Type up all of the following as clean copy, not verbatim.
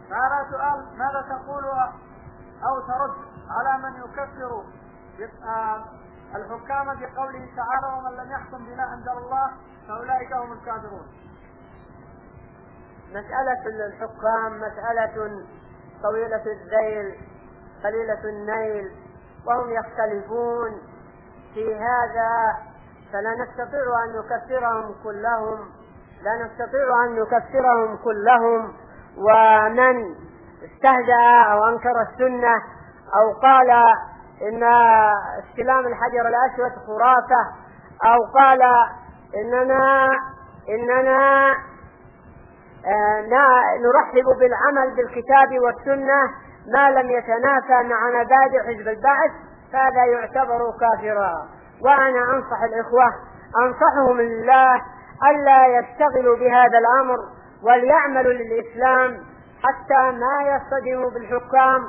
هذا سؤال: ماذا تقول أو ترد على من يكفر الحكام بقوله تعالى: ومن لم يحكم بما أنزل الله فأولئك هم الكافرون؟ مسألة الحكام مسألة طويلة الذيل قليلة النيل، وهم يختلفون في هذا، فلا نستطيع أن نكفرهم كلهم. ومن استهزأ أو أنكر السنة أو قال إن استلام الحجر الأسود خرافة، أو قال إننا نرحب بالعمل بالكتاب والسنة ما لم يتنافى مع مبادئ حزب البعث، فهذا يعتبر كافرا. وأنا أنصح الإخوة، أنصحهم الله ألا يشتغلوا بهذا الأمر، وليعملوا للإسلام حتى ما يصطدموا بالحكام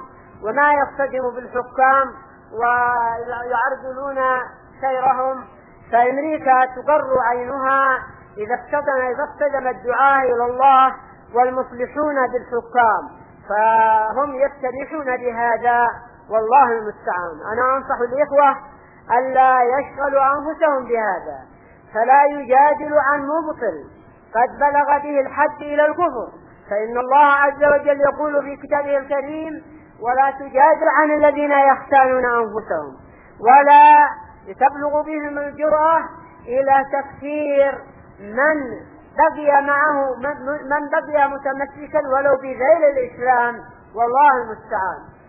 ويعرضلون سيرهم. فأمريكا تقر عينها إذا اصطدم الدعاة إلى الله والمصلحون بالحكام، فهم يفترحون بهذا، والله المستعان. أنا أنصح الإخوة ألا يشغلوا أنفسهم بهذا، فلا يجادلوا عن مبطل قد بلغ به الحد إلى الكفر، فإن الله عز وجل يقول في كتابه الكريم: ولا تجادل عن الذين يختانون أنفسهم، ولا تبلغ بهم الجرأة إلى تكفير من بقي متمسكا ولو بذيل الإسلام، والله المستعان.